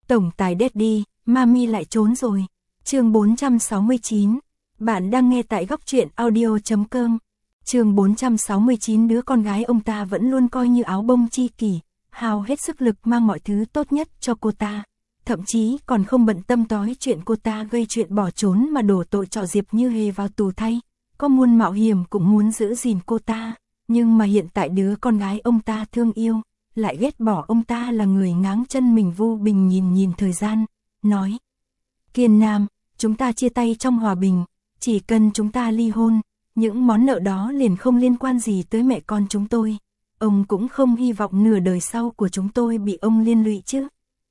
Tổng tài Daddy, Mami lại trốn rồi. Chương 469. Bạn đang nghe tại góc truyện audio.com. Chương 469. Đứa con gái ông ta vẫn luôn coi như áo bông chi kỷ, hao hết sức lực mang mọi thứ tốt nhất cho cô ta. Thậm chí còn không bận tâm tối chuyện cô ta gây chuyện bỏ trốn mà đổ tội cho Diệp Như Hề vào tù thay. Có muôn mạo hiểm cũng muốn giữ gìn cô ta. Nhưng mà hiện tại đứa con gái ông ta thương yêu lại ghét bỏ ông ta là người ngáng chân mình. Vu Bình nhìn thời gian, nói: Kiên Nam, chúng ta chia tay trong hòa bình, chỉ cần chúng ta ly hôn, những món nợ đó liền không liên quan gì tới mẹ con chúng tôi. Ông cũng không hy vọng nửa đời sau của chúng tôi bị ông liên lụy chứ.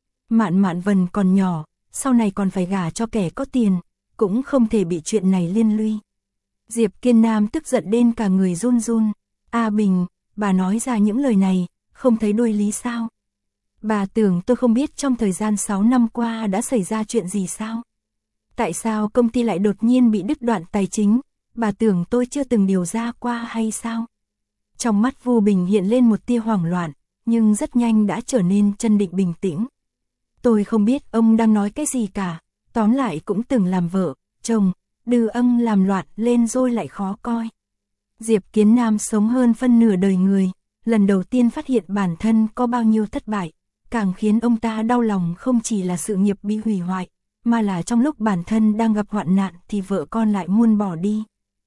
Mạn Vân còn nhỏ, sau này còn phải gả cho kẻ có tiền, cũng không thể bị chuyện này liên lụy. Diệp Kiên Nam tức giận đến cả người run run. A Bình, bà nói ra những lời này, không thấy đuôi lý sao? Bà tưởng tôi không biết trong thời gian 6 năm qua đã xảy ra chuyện gì sao? Tại sao công ty lại đột nhiên bị đứt đoạn tài chính? Bà tưởng tôi chưa từng điều ra qua hay sao? Trong mắt Vu Bình hiện lên một tia hoảng loạn, nhưng rất nhanh đã trở nên chân định bình tĩnh. Tôi không biết ông đang nói cái gì cả, tóm lại cũng từng làm vợ, chồng, đư âm làm loạn lên rồi lại khó coi. Diệp Kiến Nam sống hơn phân nửa đời người, lần đầu tiên phát hiện bản thân có bao nhiêu thất bại, càng khiến ông ta đau lòng không chỉ là sự nghiệp bị hủy hoại, mà là trong lúc bản thân đang gặp hoạn nạn thì vợ con lại muốn bỏ đi.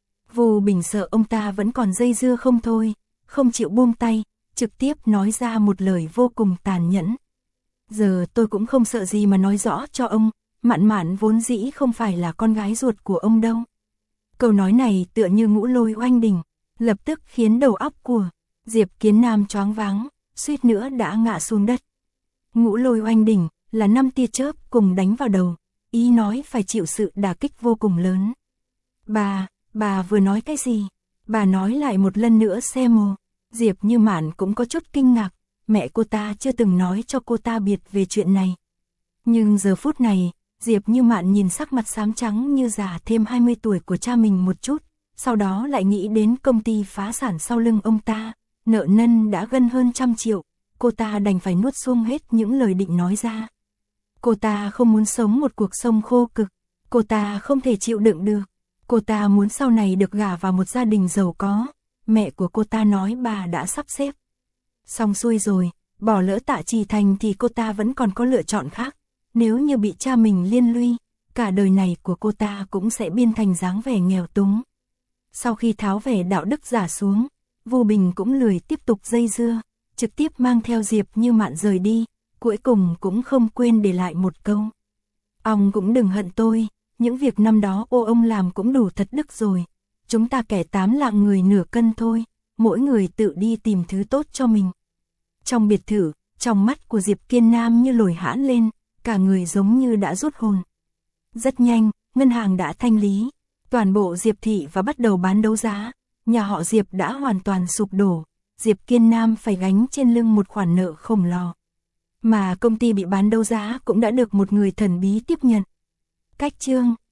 Vu Bình sợ ông ta vẫn còn dây dưa không thôi, không chịu buông tay, trực tiếp nói ra một lời vô cùng tàn nhẫn. Giờ tôi cũng không sợ gì mà nói rõ cho ông, Mạn vốn dĩ không phải là con gái ruột của ông đâu. Câu nói này tựa như ngũ lôi oanh đỉnh, lập tức khiến đầu óc của Diệp Kiến Nam choáng váng, suýt nữa đã ngã xuống đất. Ngũ lôi oanh đỉnh là 5 tia chớp cùng đánh vào đầu, ý nói phải chịu sự đả kích vô cùng lớn. Bà vừa nói cái gì? Bà nói lại một lần nữa xem mồ. Diệp Như Mạn cũng có chút kinh ngạc, mẹ cô ta chưa từng nói cho cô ta biết về chuyện này. Nhưng giờ phút này, Diệp Như Mạn nhìn sắc mặt xám trắng như già thêm 20 tuổi của cha mình một chút, sau đó lại nghĩ đến công ty phá sản sau lưng ông ta, nợ nần đã gần hơn 100 triệu, cô ta đành phải nuốt xuống hết những lời định nói ra. Cô ta không muốn sống một cuộc sống khô cực, cô ta không thể chịu đựng được, cô ta muốn sau này được gả vào một gia đình giàu có, mẹ của cô ta nói bà đã sắp xếp. Xong xuôi rồi, bỏ lỡ Tạ Trì Thành thì cô ta vẫn còn có lựa chọn khác. Nếu như bị cha mình liên lụy, cả đời này của cô ta cũng sẽ biến thành dáng vẻ nghèo túng. Sau khi tháo vẻ đạo đức giả xuống, Vu Bình cũng lười tiếp tục dây dưa, trực tiếp mang theo Diệp Như Mạn rời đi, cuối cùng cũng không quên để lại một câu. Ông cũng đừng hận tôi, những việc năm đó ông làm cũng đủ thật đức rồi. Chúng ta kẻ 8 lạng người nửa cân thôi, mỗi người tự đi tìm thứ tốt cho mình. Trong biệt thự, trong mắt của Diệp Kiên Nam như lồi hãn lên, cả người giống như đã rút hồn. Rất nhanh, ngân hàng đã thanh lý, toàn bộ Diệp thị và bắt đầu bán đấu giá, nhà họ Diệp đã hoàn toàn sụp đổ, Diệp Kiên Nam phải gánh trên lưng một khoản nợ khổng lồ. Mà công ty bị bán đấu giá cũng đã được một người thần bí tiếp nhận. Cách chương